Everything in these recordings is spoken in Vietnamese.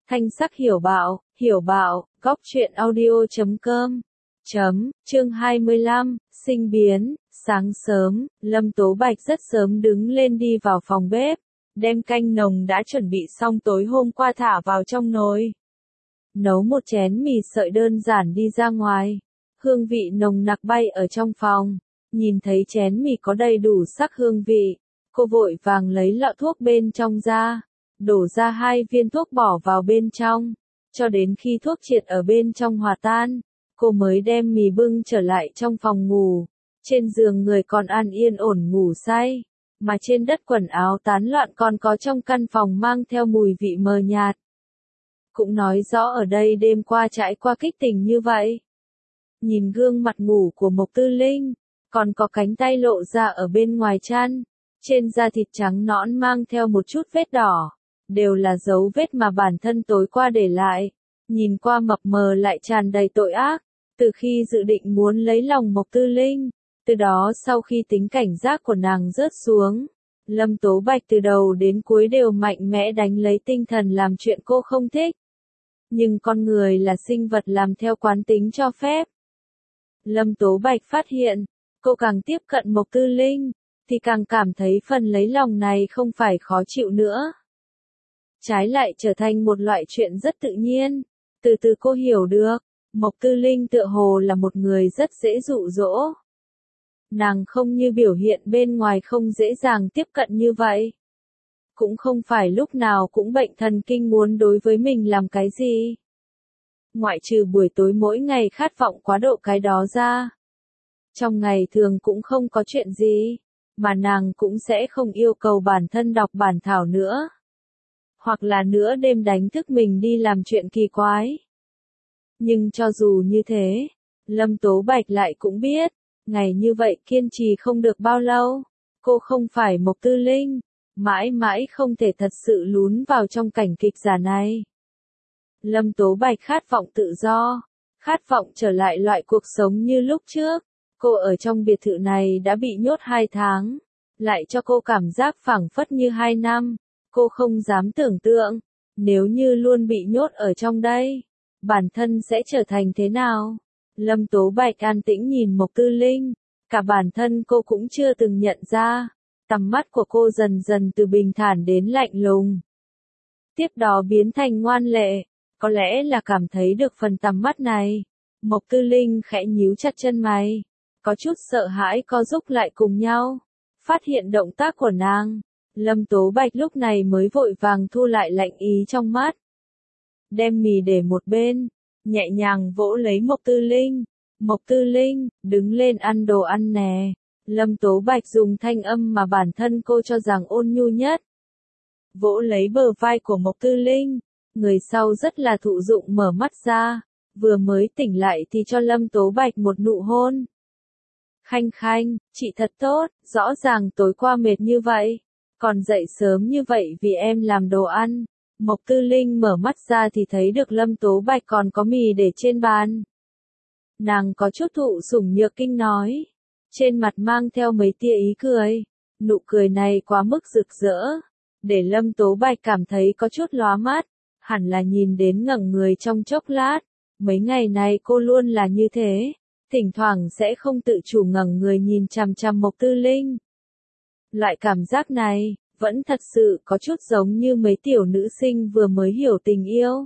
Thanh sắc hiểu bạo, góc truyện audio.com. Chương 25, sinh biến. Sáng sớm, Lâm Tố Bạch rất sớm đứng lên đi vào phòng bếp, đem canh nồng đã chuẩn bị xong tối hôm qua thả vào trong nồi. Nấu một chén mì sợi đơn giản đi ra ngoài. Hương vị nồng nặc bay ở trong phòng. Nhìn thấy chén mì có đầy đủ sắc hương vị, cô vội vàng lấy lọ thuốc bên trong ra, đổ ra 2 viên thuốc bỏ vào bên trong, cho đến khi thuốc triệt ở bên trong hòa tan, cô mới đem mì bưng trở lại trong phòng ngủ. Trên giường người còn an yên ổn ngủ say, mà trên đất quần áo tán loạn còn có trong căn phòng mang theo mùi vị mờ nhạt. Cũng nói rõ ở đây đêm qua trải qua kích tình như vậy. Nhìn gương mặt ngủ của Mộc Tư Linh, còn có cánh tay lộ ra ở bên ngoài chăn, trên da thịt trắng nõn mang theo một chút vết đỏ, đều là dấu vết mà bản thân tối qua để lại, nhìn qua mập mờ lại tràn đầy tội ác. Từ khi dự định muốn lấy lòng Mộc Tư Linh, từ đó sau khi tính cảnh giác của nàng rớt xuống, Lâm Tố Bạch từ đầu đến cuối đều mạnh mẽ đánh lấy tinh thần làm chuyện cô không thích. Nhưng con người là sinh vật làm theo quán tính cho phép. Lâm Tố Bạch phát hiện, cô càng tiếp cận Mộc Tư Linh, thì càng cảm thấy phần lấy lòng này không phải khó chịu nữa. Trái lại trở thành một loại chuyện rất tự nhiên. Từ từ cô hiểu được, Mộc Tư Linh tựa hồ là một người rất dễ dụ dỗ. Nàng không như biểu hiện bên ngoài không dễ dàng tiếp cận như vậy. Cũng không phải lúc nào cũng bệnh thần kinh muốn đối với mình làm cái gì. Ngoại trừ buổi tối mỗi ngày khát vọng quá độ cái đó ra. Trong ngày thường cũng không có chuyện gì, mà nàng cũng sẽ không yêu cầu bản thân đọc bản thảo nữa. Hoặc là nửa đêm đánh thức mình đi làm chuyện kỳ quái. Nhưng cho dù như thế, Lâm Tố Bạch lại cũng biết, ngày như vậy kiên trì không được bao lâu. Cô không phải Mộc Tư Linh, mãi mãi không thể thật sự lún vào trong cảnh kịch giả này. Lâm Tố Bạch khát vọng tự do, khát vọng trở lại loại cuộc sống như lúc trước. Cô ở trong biệt thự này đã bị nhốt 2 tháng, lại cho cô cảm giác phảng phất như 2 năm. Cô không dám tưởng tượng, nếu như luôn bị nhốt ở trong đây, bản thân sẽ trở thành thế nào. Lâm Tố Bạch an tĩnh nhìn Mộc Tư Linh, cả bản thân cô cũng chưa từng nhận ra, tầm mắt của cô dần dần từ bình thản đến lạnh lùng. Tiếp đó biến thành ngoan lệ, có lẽ là cảm thấy được phần tầm mắt này. Mộc Tư Linh khẽ nhíu chặt chân mày, có chút sợ hãi co rúm lại cùng nhau. Phát hiện động tác của nàng, Lâm Tố Bạch lúc này mới vội vàng thu lại lạnh ý trong mắt. Đem mì để một bên, nhẹ nhàng vỗ lấy Mộc Tư Linh. Mộc Tư Linh, đứng lên ăn đồ ăn nè. Lâm Tố Bạch dùng thanh âm mà bản thân cô cho rằng ôn nhu nhất. Vỗ lấy bờ vai của Mộc Tư Linh, người sau rất là thụ dụng mở mắt ra, vừa mới tỉnh lại thì cho Lâm Tố Bạch một nụ hôn. Khanh khanh, chị thật tốt, rõ ràng tối qua mệt như vậy, còn dậy sớm như vậy vì em làm đồ ăn. Mộc Tư Linh mở mắt ra thì thấy được Lâm Tố Bạch còn có mì để trên bàn. Nàng có chút thụ sủng nhược kinh nói, trên mặt mang theo mấy tia ý cười. Nụ cười này quá mức rực rỡ, để Lâm Tố Bạch cảm thấy có chút lóa mắt, hẳn là nhìn đến ngẩng người trong chốc lát. Mấy ngày này cô luôn là như thế, thỉnh thoảng sẽ không tự chủ ngẩng người nhìn chằm chằm Mộc Tư Linh. Loại cảm giác này, vẫn thật sự có chút giống như mấy tiểu nữ sinh vừa mới hiểu tình yêu.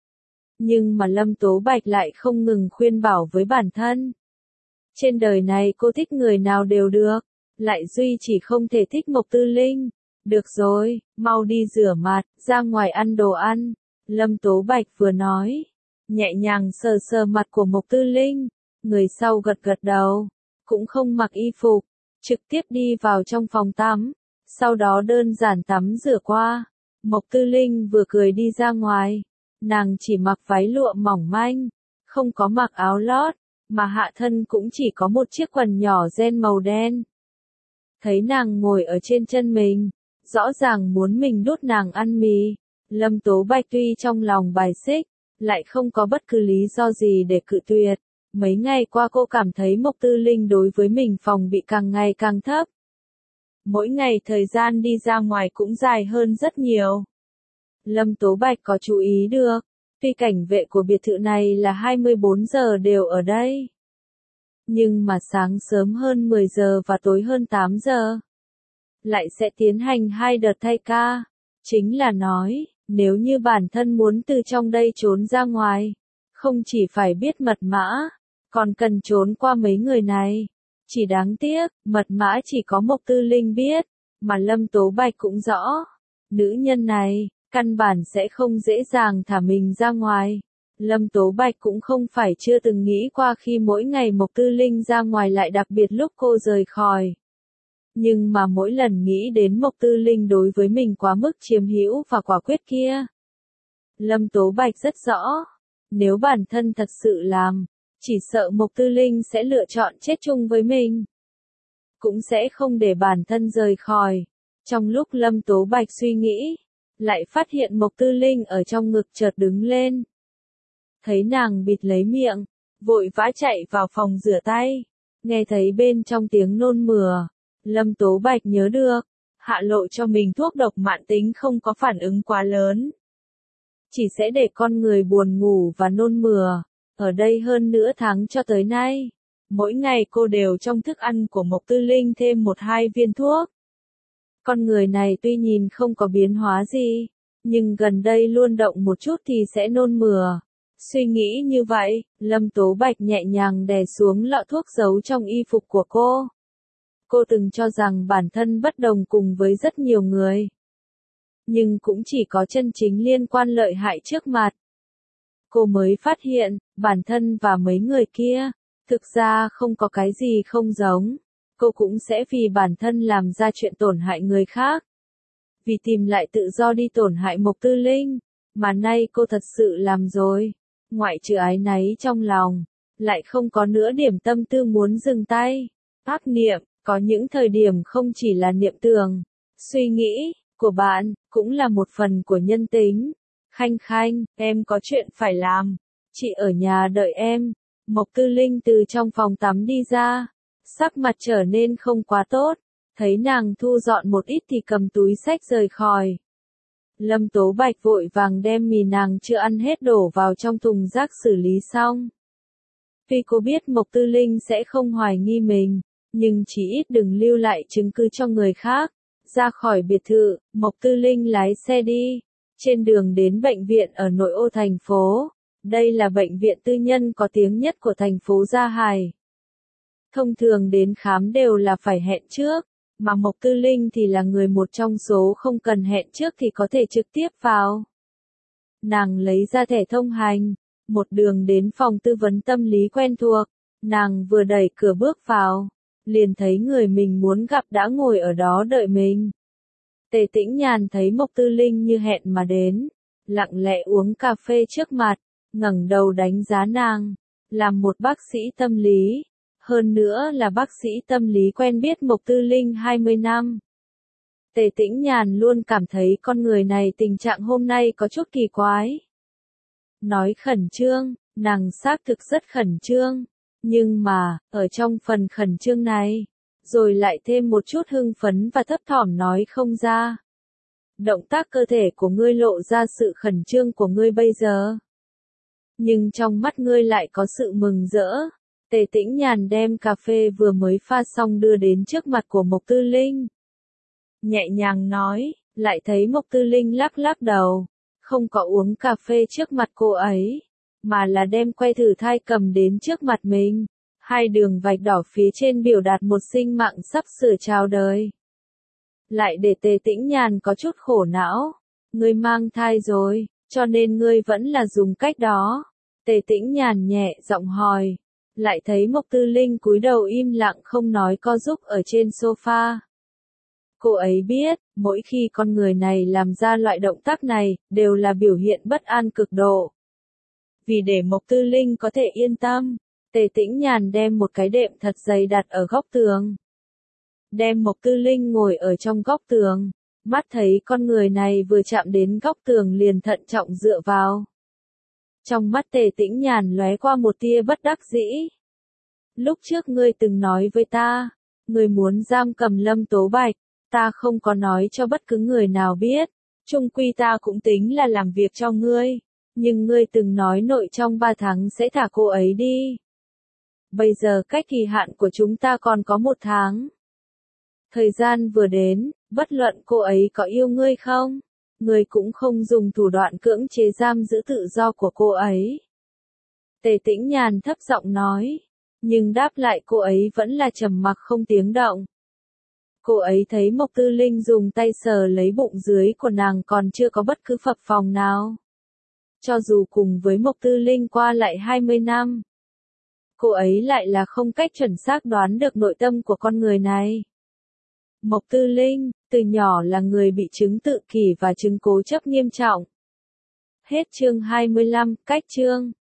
Nhưng mà Lâm Tố Bạch lại không ngừng khuyên bảo với bản thân. Trên đời này cô thích người nào đều được, lại duy chỉ không thể thích Mộc Tư Linh. Được rồi, mau đi rửa mặt, ra ngoài ăn đồ ăn. Lâm Tố Bạch vừa nói, nhẹ nhàng sờ sờ mặt của Mộc Tư Linh. Người sau gật gật đầu, cũng không mặc y phục, trực tiếp đi vào trong phòng tắm. Sau đó đơn giản tắm rửa qua, Mộc Tư Linh vừa cười đi ra ngoài. Nàng chỉ mặc váy lụa mỏng manh, không có mặc áo lót, mà hạ thân cũng chỉ có một chiếc quần nhỏ ren màu đen. Thấy nàng ngồi ở trên chân mình, rõ ràng muốn mình đút nàng ăn mì. Lâm Tố Bạch tuy trong lòng bài xích, lại không có bất cứ lý do gì để cự tuyệt. Mấy ngày qua cô cảm thấy Mộc Tư Linh đối với mình phòng bị càng ngày càng thấp. Mỗi ngày thời gian đi ra ngoài cũng dài hơn rất nhiều. Lâm Tố Bạch có chú ý được, tuy cảnh vệ của biệt thự này là 24 giờ đều ở đây. Nhưng mà sáng sớm hơn 10 giờ và tối hơn 8 giờ, lại sẽ tiến hành 2 đợt thay ca. Chính là nói, nếu như bản thân muốn từ trong đây trốn ra ngoài, không chỉ phải biết mật mã, còn cần trốn qua mấy người này. Chỉ đáng tiếc, mật mã chỉ có Mộc Tư Linh biết, mà Lâm Tố Bạch cũng rõ. Nữ nhân này, căn bản sẽ không dễ dàng thả mình ra ngoài. Lâm Tố Bạch cũng không phải chưa từng nghĩ qua khi mỗi ngày Mộc Tư Linh ra ngoài, lại đặc biệt lúc cô rời khỏi. Nhưng mà mỗi lần nghĩ đến Mộc Tư Linh đối với mình quá mức chiếm hữu và quả quyết kia, Lâm Tố Bạch rất rõ, nếu bản thân thật sự làm, chỉ sợ Mộc Tư Linh sẽ lựa chọn chết chung với mình, cũng sẽ không để bản thân rời khỏi. Trong lúc Lâm Tố Bạch suy nghĩ, lại phát hiện Mộc Tư Linh ở trong ngực chợt đứng lên. Thấy nàng bịt lấy miệng, vội vã chạy vào phòng rửa tay, nghe thấy bên trong tiếng nôn mửa. Lâm Tố Bạch nhớ được, hạ lộ cho mình thuốc độc mãn tính không có phản ứng quá lớn, chỉ sẽ để con người buồn ngủ và nôn mửa. Ở đây hơn nửa tháng cho tới nay, mỗi ngày cô đều trong thức ăn của Mộc Tư Linh thêm 1-2 viên thuốc. Con người này tuy nhìn không có biến hóa gì, nhưng gần đây luôn động một chút thì sẽ nôn mửa. Suy nghĩ như vậy, Lâm Tố Bạch nhẹ nhàng đè xuống lọ thuốc giấu trong y phục của cô. Cô từng cho rằng bản thân bất đồng cùng với rất nhiều người, nhưng cũng chỉ có chân chính liên quan lợi hại trước mặt. Cô mới phát hiện, bản thân và mấy người kia, thực ra không có cái gì không giống. Cô cũng sẽ vì bản thân làm ra chuyện tổn hại người khác, vì tìm lại tự do đi tổn hại Mộc Tư Linh, mà nay cô thật sự làm rồi. Ngoại trừ áy náy trong lòng, lại không có nữa điểm tâm tư muốn dừng tay. Ác niệm, có những thời điểm không chỉ là niệm tưởng, suy nghĩ của bạn, cũng là một phần của nhân tính. Khanh Khanh, em có chuyện phải làm, chị ở nhà đợi em. Mộc Tư Linh từ trong phòng tắm đi ra, sắc mặt trở nên không quá tốt, thấy nàng thu dọn một ít thì cầm túi xách rời khỏi. Lâm Tố Bạch vội vàng đem mì nàng chưa ăn hết đổ vào trong thùng rác xử lý xong. Tuy cô biết Mộc Tư Linh sẽ không hoài nghi mình, nhưng chỉ ít đừng lưu lại chứng cứ cho người khác. Ra khỏi biệt thự, Mộc Tư Linh lái xe đi. Trên đường đến bệnh viện ở nội ô thành phố. Đây là bệnh viện tư nhân có tiếng nhất của thành phố Gia Hải. Thông thường đến khám đều là phải hẹn trước, mà Mộc Tư Linh thì là người một trong số không cần hẹn trước thì có thể trực tiếp vào. Nàng lấy ra thẻ thông hành, một đường đến phòng tư vấn tâm lý quen thuộc, nàng vừa đẩy cửa bước vào, liền thấy người mình muốn gặp đã ngồi ở đó đợi mình. Tề Tĩnh Nhàn thấy Mộc Tư Linh như hẹn mà đến, lặng lẽ uống cà phê trước mặt, ngẩng đầu đánh giá nàng, làm một bác sĩ tâm lý, hơn nữa là bác sĩ tâm lý quen biết Mộc Tư Linh 20 năm. Tề Tĩnh Nhàn luôn cảm thấy con người này tình trạng hôm nay có chút kỳ quái. Nói khẩn trương, nàng xác thực rất khẩn trương, nhưng mà, ở trong phần khẩn trương này, rồi lại thêm một chút hưng phấn và thấp thỏm nói không ra. Động tác cơ thể của ngươi lộ ra sự khẩn trương của ngươi bây giờ. Nhưng trong mắt ngươi lại có sự mừng rỡ. Tề Tĩnh Nhàn đem cà phê vừa mới pha xong đưa đến trước mặt của Mộc Tư Linh. Nhẹ nhàng nói, lại thấy Mộc Tư Linh lắc lắc đầu, không có uống cà phê trước mặt cô ấy, mà là đem que thử thai cầm đến trước mặt mình. Hai đường vạch đỏ phía trên biểu đạt một sinh mạng sắp sửa chào đời. Lại để Tề Tĩnh Nhàn có chút khổ não. Ngươi mang thai rồi, cho nên ngươi vẫn là dùng cách đó. Tề Tĩnh Nhàn nhẹ giọng hỏi. Lại thấy Mộc Tư Linh cúi đầu im lặng không nói co giúp ở trên sofa. Cô ấy biết, mỗi khi con người này làm ra loại động tác này, đều là biểu hiện bất an cực độ. Vì để Mộc Tư Linh có thể yên tâm, Tề Tĩnh Nhàn đem một cái đệm thật dày đặt ở góc tường. Đem Mộc Tư Linh ngồi ở trong góc tường, mắt thấy con người này vừa chạm đến góc tường liền thận trọng dựa vào. Trong mắt Tề Tĩnh Nhàn lóe qua một tia bất đắc dĩ. Lúc trước ngươi từng nói với ta, ngươi muốn giam cầm Lâm Tố Bạch, ta không có nói cho bất cứ người nào biết, Chung quy ta cũng tính là làm việc cho ngươi. Nhưng ngươi từng nói nội trong 3 tháng sẽ thả cô ấy đi. Bây giờ cách kỳ hạn của chúng ta còn có 1 tháng. Thời gian vừa đến, bất luận cô ấy có yêu ngươi không, ngươi cũng không dùng thủ đoạn cưỡng chế giam giữ tự do của cô ấy. Tề Tĩnh Nhàn thấp giọng nói, nhưng đáp lại cô ấy vẫn là trầm mặc không tiếng động. Cô ấy thấy Mộc Tư Linh dùng tay sờ lấy bụng dưới của nàng còn chưa có bất cứ phập phồng nào. Cho dù cùng với Mộc Tư Linh qua lại 20 năm, cô ấy lại là không cách chuẩn xác đoán được nội tâm của con người này. Mộc Tư Linh, từ nhỏ là người bị chứng tự kỷ và chứng cố chấp nghiêm trọng. Hết chương 25, cách chương.